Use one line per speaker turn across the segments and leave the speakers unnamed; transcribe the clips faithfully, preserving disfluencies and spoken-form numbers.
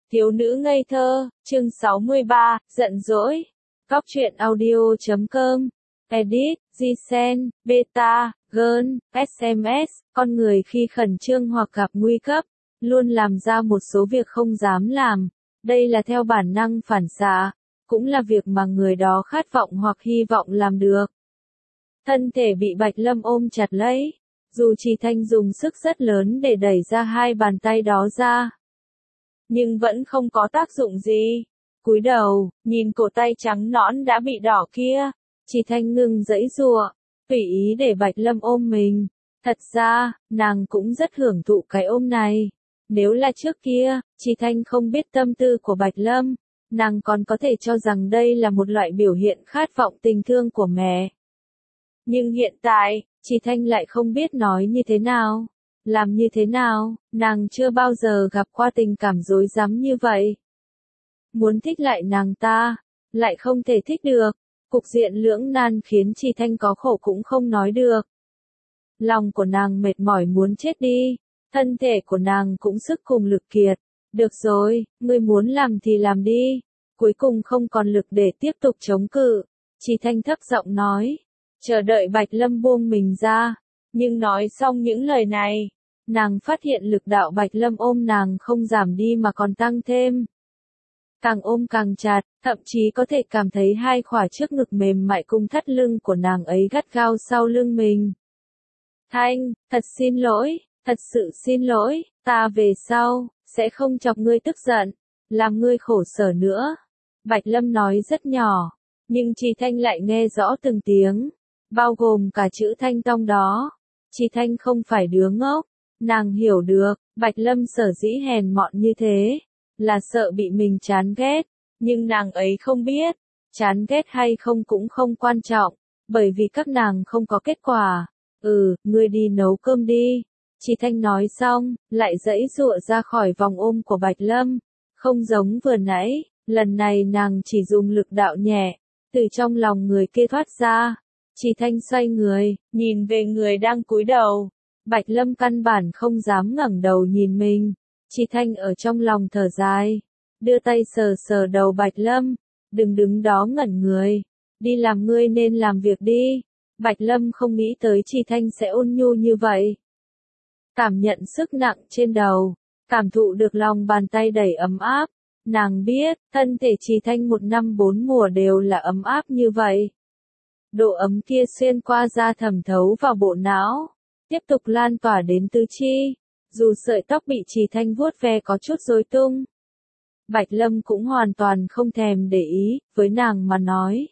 Thiếu nữ ngây thơ, chương sáu mươi ba, giận dỗi. Góc truyện audio chấm com. Edit, Gsen, Beta, Girl, ét em ét. Con người khi khẩn trương hoặc gặp nguy cấp, luôn làm ra một số việc không dám làm. Đây là theo bản năng phản xạ, cũng là việc mà người đó khát vọng hoặc hy vọng làm được. Thân thể bị Bạch Lâm ôm chặt lấy, dù Trì Thanh dùng sức rất lớn để đẩy ra hai bàn tay đó ra, nhưng vẫn không có tác dụng gì. Cúi đầu, nhìn cổ tay trắng nõn đã bị đỏ kia, Trì Thanh ngừng giãy giụa, tùy ý để Bạch Lâm ôm mình. Thật ra, nàng cũng rất hưởng thụ cái ôm này. Nếu là trước kia, Trì Thanh không biết tâm tư của Bạch Lâm, nàng còn có thể cho rằng đây là một loại biểu hiện khát vọng tình thương của mẹ. Nhưng hiện tại, Trì Thanh lại không biết nói như thế nào, làm như thế nào, nàng chưa bao giờ gặp qua tình cảm rối rắm như vậy. Muốn thích lại nàng ta, lại không thể thích được, cục diện lưỡng nan khiến Trì Thanh có khổ cũng không nói được. Lòng của nàng mệt mỏi muốn chết đi, thân thể của nàng cũng sức cùng lực kiệt. Được rồi, ngươi muốn làm thì làm đi. Cuối cùng không còn lực để tiếp tục chống cự, Trì Thanh thấp giọng nói, chờ đợi Bạch Lâm buông mình ra. Nhưng nói xong những lời này, nàng phát hiện lực đạo Bạch Lâm ôm nàng không giảm đi mà còn tăng thêm. Càng ôm càng chặt, thậm chí có thể cảm thấy hai khỏa trước ngực mềm mại cùng thắt lưng của nàng ấy gắt gao sau lưng mình. Thanh, thật xin lỗi, thật sự xin lỗi, ta về sau, sẽ không chọc ngươi tức giận, làm ngươi khổ sở nữa. Bạch Lâm nói rất nhỏ, nhưng Trì Thanh lại nghe rõ từng tiếng, bao gồm cả chữ thanh tông đó. Trì Thanh không phải đứa ngốc, nàng hiểu được, Bạch Lâm sở dĩ hèn mọn như thế, là sợ bị mình chán ghét, nhưng nàng ấy không biết, chán ghét hay không cũng không quan trọng, bởi vì các nàng không có kết quả. Ừ, ngươi đi nấu cơm đi. Trì Thanh nói xong, lại giãy giụa ra khỏi vòng ôm của Bạch Lâm, không giống vừa nãy, lần này nàng chỉ dùng lực đạo nhẹ, từ trong lòng người kia thoát ra. Trì Thanh xoay người, nhìn về người đang cúi đầu. Bạch Lâm căn bản không dám ngẩng đầu nhìn mình. Trì Thanh ở trong lòng thở dài, đưa tay sờ sờ đầu Bạch Lâm, đừng đứng đó ngẩn người, đi làm ngươi nên làm việc đi. Bạch Lâm không nghĩ tới Trì Thanh sẽ ôn nhu như vậy. Cảm nhận sức nặng trên đầu, cảm thụ được lòng bàn tay đầy ấm áp, nàng biết, thân thể Trì Thanh một năm bốn mùa đều là ấm áp như vậy. Độ ấm kia xuyên qua da thẩm thấu vào bộ não, tiếp tục lan tỏa đến tứ chi, dù sợi tóc bị Trì Thanh vuốt ve có chút rối tung. Bạch Lâm cũng hoàn toàn không thèm để ý, với nàng mà nói.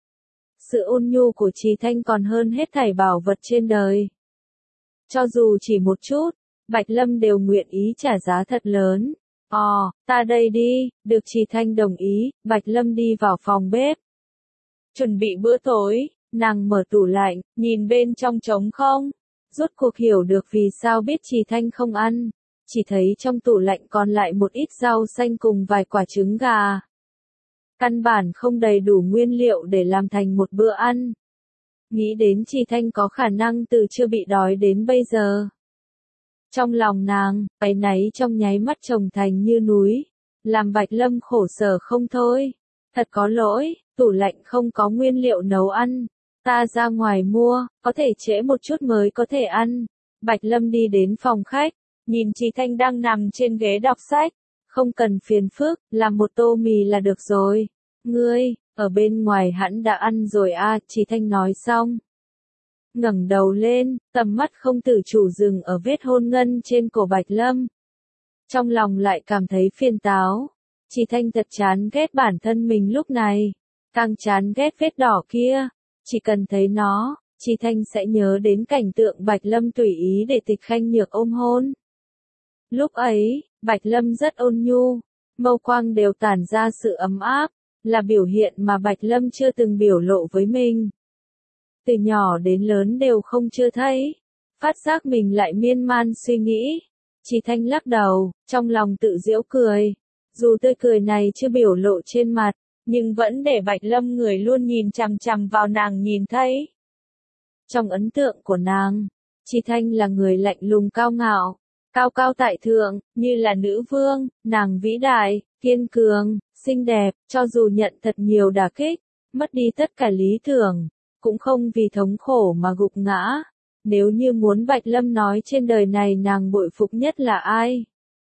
Sự ôn nhu của Trì Thanh còn hơn hết thảy bảo vật trên đời. Cho dù chỉ một chút, Bạch Lâm đều nguyện ý trả giá thật lớn. Ồ, ta đây đi, được Trì Thanh đồng ý, Bạch Lâm đi vào phòng bếp. Chuẩn bị bữa tối, nàng mở tủ lạnh, nhìn bên trong trống không. Rốt cuộc hiểu được vì sao biết Trì Thanh không ăn, chỉ thấy trong tủ lạnh còn lại một ít rau xanh cùng vài quả trứng gà. Căn bản không đầy đủ nguyên liệu để làm thành một bữa ăn. Nghĩ đến Trì Thanh có khả năng từ chưa bị đói đến bây giờ. Trong lòng nàng, áy náy trong nháy mắt chồng thành như núi, làm Bạch Lâm khổ sở không thôi. Thật có lỗi, tủ lạnh không có nguyên liệu nấu ăn. Ta ra ngoài mua, có thể trễ một chút mới có thể ăn. Bạch Lâm đi đến phòng khách, nhìn Trì Thanh đang nằm trên ghế đọc sách. Không cần phiền phức, làm một tô mì là được rồi. Ngươi, ở bên ngoài hẳn đã ăn rồi à, Trì Thanh nói xong. Ngẩng đầu lên, tầm mắt không tự chủ dừng ở vết hôn ngân trên cổ Bạch Lâm. Trong lòng lại cảm thấy phiền táo. Trì Thanh thật chán ghét bản thân mình lúc này. Càng chán ghét vết đỏ kia. Chỉ cần thấy nó, Trì Thanh sẽ nhớ đến cảnh tượng Bạch Lâm tùy ý để Tịch Khanh Nhược ôm hôn. Lúc ấy, Bạch Lâm rất ôn nhu, mâu quang đều tản ra sự ấm áp, là biểu hiện mà Bạch Lâm chưa từng biểu lộ với mình. Từ nhỏ đến lớn đều không chưa thấy, phát giác mình lại miên man suy nghĩ. Trì Thanh lắc đầu, trong lòng tự giễu cười, dù tươi cười này chưa biểu lộ trên mặt, nhưng vẫn để Bạch Lâm người luôn nhìn chằm chằm vào nàng nhìn thấy. Trong ấn tượng của nàng, Trì Thanh là người lạnh lùng cao ngạo, cao cao tại thượng, như là nữ vương, nàng vĩ đại, kiên cường, xinh đẹp, cho dù nhận thật nhiều đả kích, mất đi tất cả lý tưởng, cũng không vì thống khổ mà gục ngã. Nếu như muốn Bạch Lâm nói trên đời này nàng bội phục nhất là ai,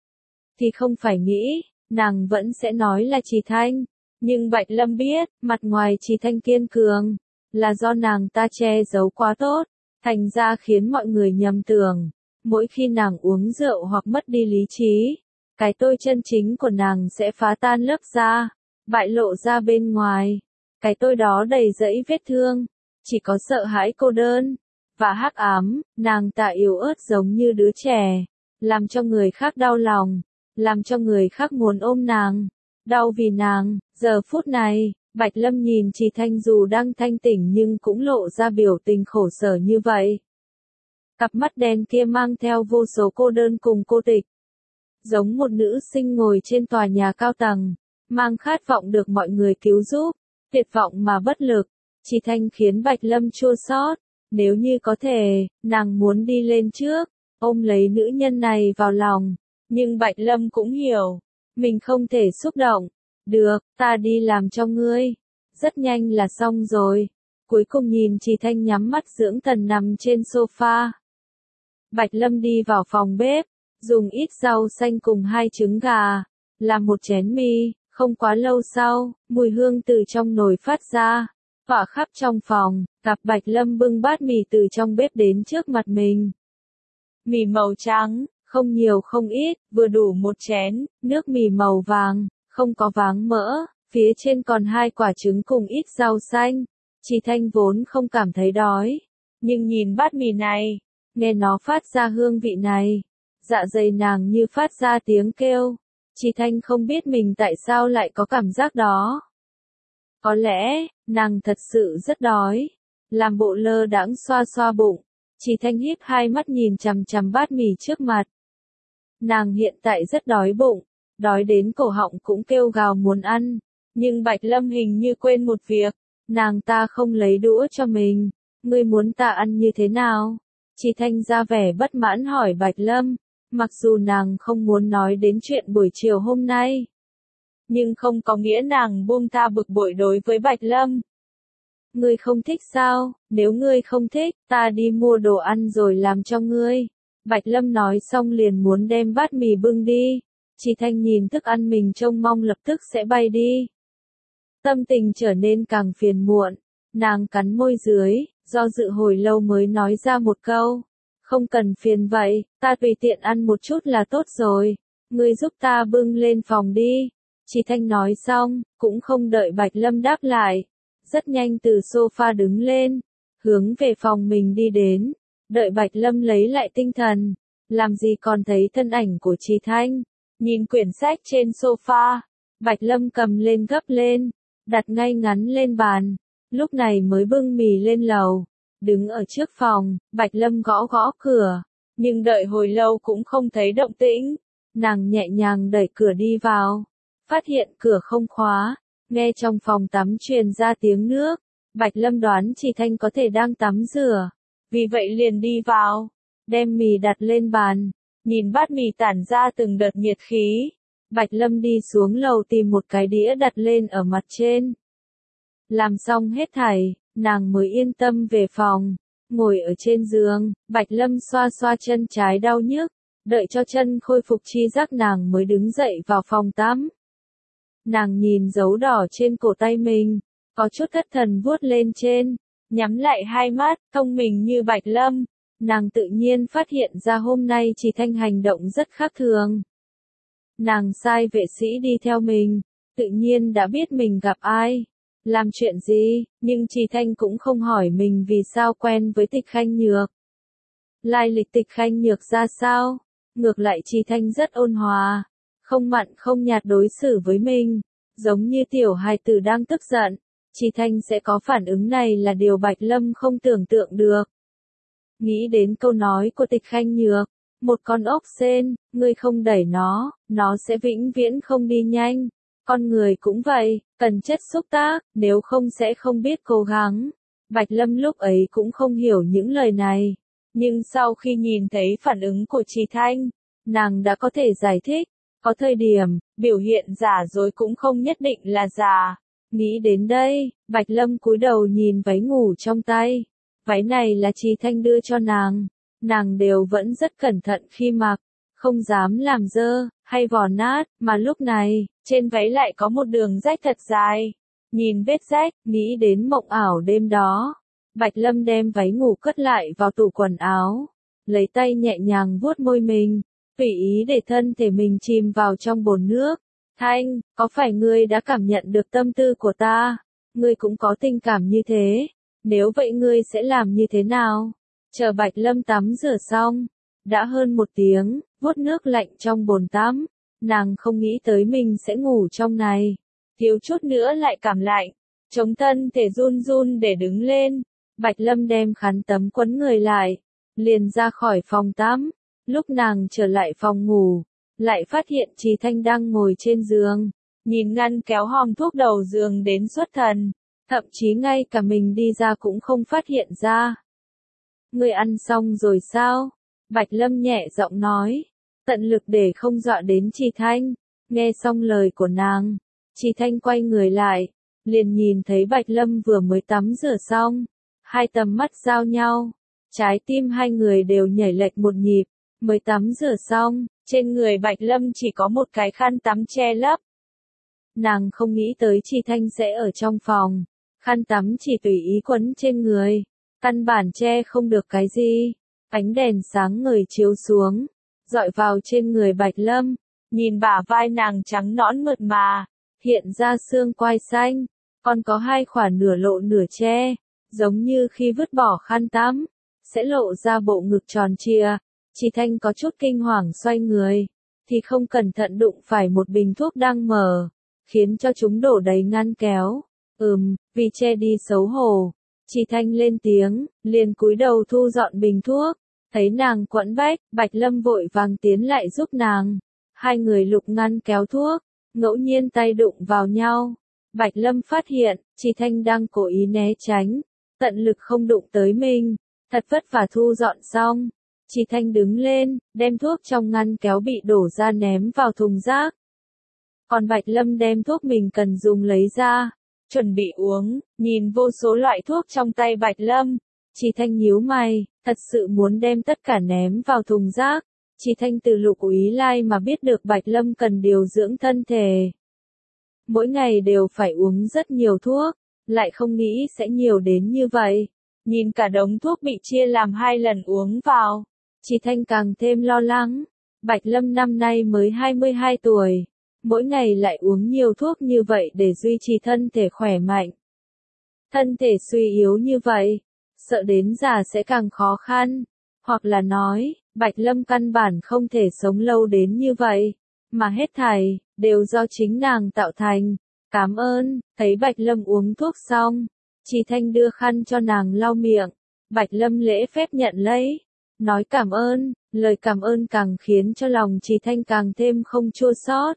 thì không phải nghĩ, nàng vẫn sẽ nói là Trì Thanh. Nhưng Bạch Lâm biết, mặt ngoài Trì Thanh kiên cường, là do nàng ta che giấu quá tốt, thành ra khiến mọi người nhầm tưởng. Mỗi khi nàng uống rượu hoặc mất đi lý trí, cái tôi chân chính của nàng sẽ phá tan lớp da, bại lộ ra bên ngoài. Cái tôi đó đầy rẫy vết thương, chỉ có sợ hãi cô đơn và hắc ám. Nàng ta yếu ớt giống như đứa trẻ, làm cho người khác đau lòng, làm cho người khác muốn ôm nàng, đau vì nàng. Giờ phút này, Bạch Lâm nhìn Trì Thanh dù đang thanh tỉnh nhưng cũng lộ ra biểu tình khổ sở như vậy. Cặp mắt đen kia mang theo vô số cô đơn cùng cô tịch. Giống một nữ sinh ngồi trên tòa nhà cao tầng, mang khát vọng được mọi người cứu giúp, tuyệt vọng mà bất lực. Trì Thanh khiến Bạch Lâm chua xót. Nếu như có thể, nàng muốn đi lên trước, ôm lấy nữ nhân này vào lòng. Nhưng Bạch Lâm cũng hiểu, mình không thể xúc động. Được, ta đi làm cho ngươi. Rất nhanh là xong rồi. Cuối cùng nhìn Trì Thanh nhắm mắt dưỡng thần nằm trên sofa. Bạch Lâm đi vào phòng bếp, dùng ít rau xanh cùng hai trứng gà, làm một chén mì. Không quá lâu sau, mùi hương từ trong nồi phát ra, tỏa khắp trong phòng. Gặp Bạch Lâm bưng bát mì từ trong bếp đến trước mặt mình. Mì màu trắng, không nhiều không ít, vừa đủ một chén. Nước mì màu vàng, không có váng mỡ, phía trên còn hai quả trứng cùng ít rau xanh. Trì Thanh vốn không cảm thấy đói, nhưng nhìn bát mì này, nghe nó phát ra hương vị này, dạ dày nàng như phát ra tiếng kêu. Trì Thanh không biết mình tại sao lại có cảm giác đó. Có lẽ, nàng thật sự rất đói. Làm bộ lơ đãng xoa xoa bụng, Trì Thanh híp hai mắt nhìn chằm chằm bát mì trước mặt. Nàng hiện tại rất đói bụng, đói đến cổ họng cũng kêu gào muốn ăn. Nhưng Bạch Lâm hình như quên một việc, nàng ta không lấy đũa cho mình. Ngươi muốn ta ăn như thế nào? Trì Thanh ra vẻ bất mãn hỏi Bạch Lâm, mặc dù nàng không muốn nói đến chuyện buổi chiều hôm nay. Nhưng không có nghĩa nàng buông tha bực bội đối với Bạch Lâm. Ngươi không thích sao? Nếu ngươi không thích, ta đi mua đồ ăn rồi làm cho ngươi. Bạch Lâm nói xong liền muốn đem bát mì bưng đi. Trì Thanh nhìn thức ăn mình trông mong lập tức sẽ bay đi. Tâm tình trở nên càng phiền muộn. Nàng cắn môi dưới, do dự hồi lâu mới nói ra một câu. Không cần phiền vậy, ta tùy tiện ăn một chút là tốt rồi. Ngươi giúp ta bưng lên phòng đi. Trì Thanh nói xong, cũng không đợi Bạch Lâm đáp lại. Rất nhanh từ sofa đứng lên, hướng về phòng mình đi đến. Đợi Bạch Lâm lấy lại tinh thần, làm gì còn thấy thân ảnh của Trì Thanh. Nhìn quyển sách trên sofa, Bạch Lâm cầm lên gấp lên, đặt ngay ngắn lên bàn. Lúc này mới bưng mì lên lầu. Đứng ở trước phòng, Bạch Lâm gõ gõ cửa, nhưng đợi hồi lâu cũng không thấy động tĩnh. Nàng nhẹ nhàng đẩy cửa đi vào, phát hiện cửa không khóa, nghe trong phòng tắm truyền ra tiếng nước. Bạch Lâm đoán Trì Thanh có thể đang tắm rửa, vì vậy liền đi vào, đem mì đặt lên bàn, nhìn bát mì tản ra từng đợt nhiệt khí. Bạch Lâm đi xuống lầu tìm một cái đĩa đặt lên ở mặt trên. Làm xong hết thảy, nàng mới yên tâm về phòng. Ngồi ở trên giường, Bạch Lâm xoa xoa chân trái đau nhức, đợi cho chân khôi phục chi giác nàng mới đứng dậy vào phòng tắm. Nàng nhìn dấu đỏ trên cổ tay mình, có chút thất thần vuốt lên trên, nhắm lại hai mắt, thông minh như Bạch Lâm. Nàng tự nhiên phát hiện ra hôm nay Trì Thanh hành động rất khác thường. Nàng sai vệ sĩ đi theo mình, tự nhiên đã biết mình gặp ai, làm chuyện gì, nhưng Trì Thanh cũng không hỏi mình vì sao quen với Tịch Khanh Nhược. Lai lịch Tịch Khanh Nhược ra sao? Ngược lại Trì Thanh rất ôn hòa, không mặn không nhạt đối xử với mình, giống như tiểu hài tử đang tức giận. Trì Thanh sẽ có phản ứng này là điều Bạch Lâm không tưởng tượng được. Nghĩ đến câu nói của Tịch Khanh Nhược, một con ốc sên, ngươi không đẩy nó, nó sẽ vĩnh viễn không đi nhanh. Con người cũng vậy, cần chất xúc tác, nếu không sẽ không biết cố gắng. Bạch Lâm lúc ấy cũng không hiểu những lời này, nhưng sau khi nhìn thấy phản ứng của Trì Thanh, nàng đã có thể giải thích, có thời điểm, biểu hiện giả dối cũng không nhất định là giả. Nghĩ đến đây, Bạch Lâm cúi đầu nhìn váy ngủ trong tay. Váy này là Trì Thanh đưa cho nàng, nàng đều vẫn rất cẩn thận khi mặc, không dám làm dơ, hay vò nát, mà lúc này, trên váy lại có một đường rách thật dài. Nhìn vết rách, nghĩ đến mộng ảo đêm đó. Bạch Lâm đem váy ngủ cất lại vào tủ quần áo, lấy tay nhẹ nhàng vuốt môi mình, tùy ý để thân thể mình chìm vào trong bồn nước. Thanh, có phải ngươi đã cảm nhận được tâm tư của ta? Ngươi cũng có tình cảm như thế. Nếu vậy ngươi sẽ làm như thế nào? Chờ Bạch Lâm tắm rửa xong, đã hơn một tiếng, vuốt nước lạnh trong bồn tắm, nàng không nghĩ tới mình sẽ ngủ trong này. Thiếu chút nữa lại cảm lạnh, chống thân thể run run để đứng lên. Bạch Lâm đem khăn tắm quấn người lại, liền ra khỏi phòng tắm. Lúc nàng trở lại phòng ngủ, lại phát hiện Trì Thanh đang ngồi trên giường, nhìn ngăn kéo hòm thuốc đầu giường đến xuất thần, thậm chí ngay cả mình đi ra cũng không phát hiện ra. Ngươi ăn xong rồi sao? Bạch Lâm nhẹ giọng nói, tận lực để không dọa đến Trì Thanh. Nghe xong lời của nàng, Trì Thanh quay người lại, liền nhìn thấy Bạch Lâm vừa mới tắm rửa xong, hai tầm mắt giao nhau, trái tim hai người đều nhảy lệch một nhịp. Mới tắm rửa xong, trên người Bạch Lâm chỉ có một cái khăn tắm che lấp. Nàng không nghĩ tới Trì Thanh sẽ ở trong phòng, khăn tắm chỉ tùy ý quấn trên người, căn bản che không được cái gì. Ánh đèn sáng ngời chiếu xuống, dọi vào trên người Bạch Lâm, nhìn bả vai nàng trắng nõn mượt mà, hiện ra xương quai xanh, còn có hai khỏa nửa lộ nửa che, giống như khi vứt bỏ khăn tắm, sẽ lộ ra bộ ngực tròn trịa. Trì Thanh có chút kinh hoàng xoay người, thì không cẩn thận đụng phải một bình thuốc đang mở, khiến cho chúng đổ đầy ngăn kéo. Ừm, vì che đi xấu hổ, Trì Thanh lên tiếng, liền cúi đầu thu dọn bình thuốc. Thấy nàng quẫn bách, Bạch Lâm vội vàng tiến lại giúp nàng. Hai người lục ngăn kéo thuốc, ngẫu nhiên tay đụng vào nhau. Bạch Lâm phát hiện, Trì Thanh đang cố ý né tránh, tận lực không đụng tới mình. Thật vất vả thu dọn xong, Trì Thanh đứng lên, đem thuốc trong ngăn kéo bị đổ ra ném vào thùng rác. Còn Bạch Lâm đem thuốc mình cần dùng lấy ra, chuẩn bị uống, nhìn vô số loại thuốc trong tay Bạch Lâm. Trì Thanh nhíu mày, thật sự muốn đem tất cả ném vào thùng rác. Trì Thanh từ Lục Úy Lai mà biết được Bạch Lâm cần điều dưỡng thân thể. Mỗi ngày đều phải uống rất nhiều thuốc, lại không nghĩ sẽ nhiều đến như vậy. Nhìn cả đống thuốc bị chia làm hai lần uống vào, Trì Thanh càng thêm lo lắng. Bạch Lâm năm nay mới hai mươi hai tuổi, mỗi ngày lại uống nhiều thuốc như vậy để duy trì thân thể khỏe mạnh. Thân thể suy yếu như vậy, sợ đến già sẽ càng khó khăn. Hoặc là nói, Bạch Lâm căn bản không thể sống lâu đến như vậy, mà hết thảy đều do chính nàng tạo thành. Cảm ơn. Thấy Bạch Lâm uống thuốc xong, Trì Thanh đưa khăn cho nàng lau miệng. Bạch Lâm lễ phép nhận lấy, nói cảm ơn. Lời cảm ơn càng khiến cho lòng Trì Thanh càng thêm không chua xót.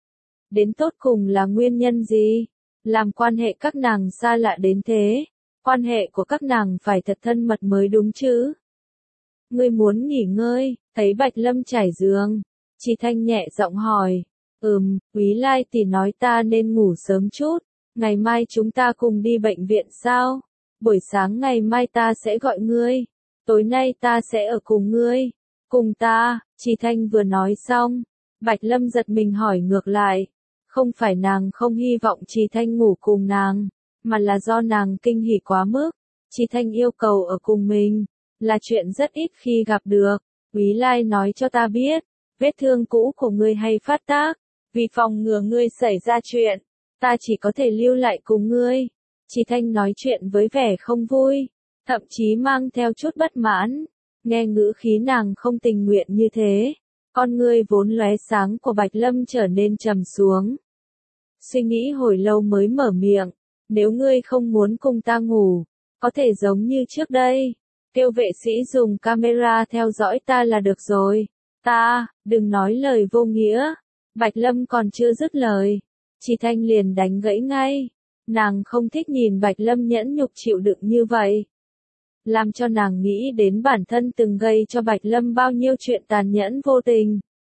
Đến tột cùng là nguyên nhân gì? Làm quan hệ các nàng xa lạ đến thế? Quan hệ của các nàng phải thật thân mật mới đúng chứ? Ngươi muốn nghỉ ngơi? Thấy Bạch Lâm trải giường, Trì Thanh nhẹ giọng hỏi. Ừm, Úy Lai tỷ nói ta nên ngủ sớm chút. Ngày mai chúng ta cùng đi bệnh viện sao? Buổi sáng ngày mai ta sẽ gọi ngươi. Tối nay ta sẽ ở cùng ngươi. Cùng ta, Trì Thanh vừa nói xong, Bạch Lâm giật mình hỏi ngược lại. Không phải nàng không hy vọng Trì Thanh ngủ cùng nàng, mà là do nàng kinh hỉ quá mức. Trì Thanh yêu cầu ở cùng mình, là chuyện rất ít khi gặp được. Úy Lai nói cho ta biết, vết thương cũ của ngươi hay phát tác, vì phòng ngừa ngươi xảy ra chuyện, ta chỉ có thể lưu lại cùng ngươi. Trì Thanh nói chuyện với vẻ không vui, thậm chí mang theo chút bất mãn. Nghe ngữ khí nàng không tình nguyện như thế, con ngươi vốn lóe sáng của Bạch Lâm trở nên trầm xuống. Suy nghĩ hồi lâu mới mở miệng, nếu ngươi không muốn cùng ta ngủ, có thể giống như trước đây, kêu vệ sĩ dùng camera theo dõi ta là được rồi. Ta, đừng nói lời vô nghĩa. Bạch Lâm còn chưa dứt lời, Trì Thanh liền đánh gãy ngay. Nàng không thích nhìn Bạch Lâm nhẫn nhục chịu đựng như vậy, làm cho nàng nghĩ đến bản thân từng gây cho Bạch Lâm bao nhiêu chuyện tàn nhẫn vô tình.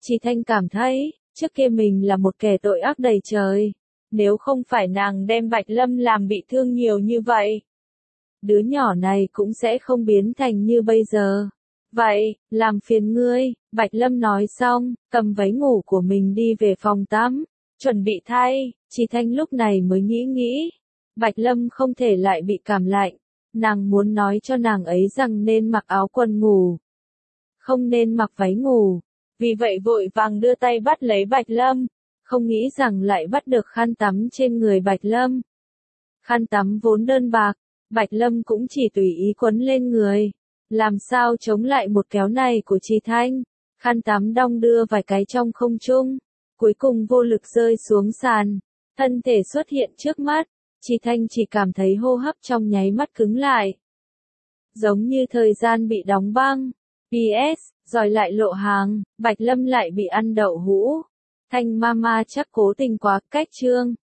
Chi Thanh cảm thấy, trước kia mình là một kẻ tội ác đầy trời. Nếu không phải nàng đem Bạch Lâm làm bị thương nhiều như vậy, đứa nhỏ này cũng sẽ không biến thành như bây giờ. Vậy, làm phiền ngươi, Bạch Lâm nói xong, cầm váy ngủ của mình đi về phòng tắm, chuẩn bị thay. Chi Thanh lúc này mới nghĩ nghĩ, Bạch Lâm không thể lại bị cảm lạnh, nàng muốn nói cho nàng ấy rằng nên mặc áo quần ngủ, không nên mặc váy ngủ, vì vậy vội vàng đưa tay bắt lấy Bạch Lâm, không nghĩ rằng lại bắt được khăn tắm trên người Bạch Lâm. Khăn tắm vốn đơn bạc, Bạch Lâm cũng chỉ tùy ý quấn lên người, làm sao chống lại một kéo này của Chi Thanh. Khăn tắm đong đưa vài cái trong không trung, cuối cùng vô lực rơi xuống sàn, thân thể xuất hiện trước mắt, Chi Thanh chỉ cảm thấy hô hấp trong nháy mắt cứng lại, giống như thời gian bị đóng băng. pê ét, rồi lại lộ hàng, Bạch Lâm lại bị ăn đậu hũ. Thanh mama chắc cố tình quá, cách chương.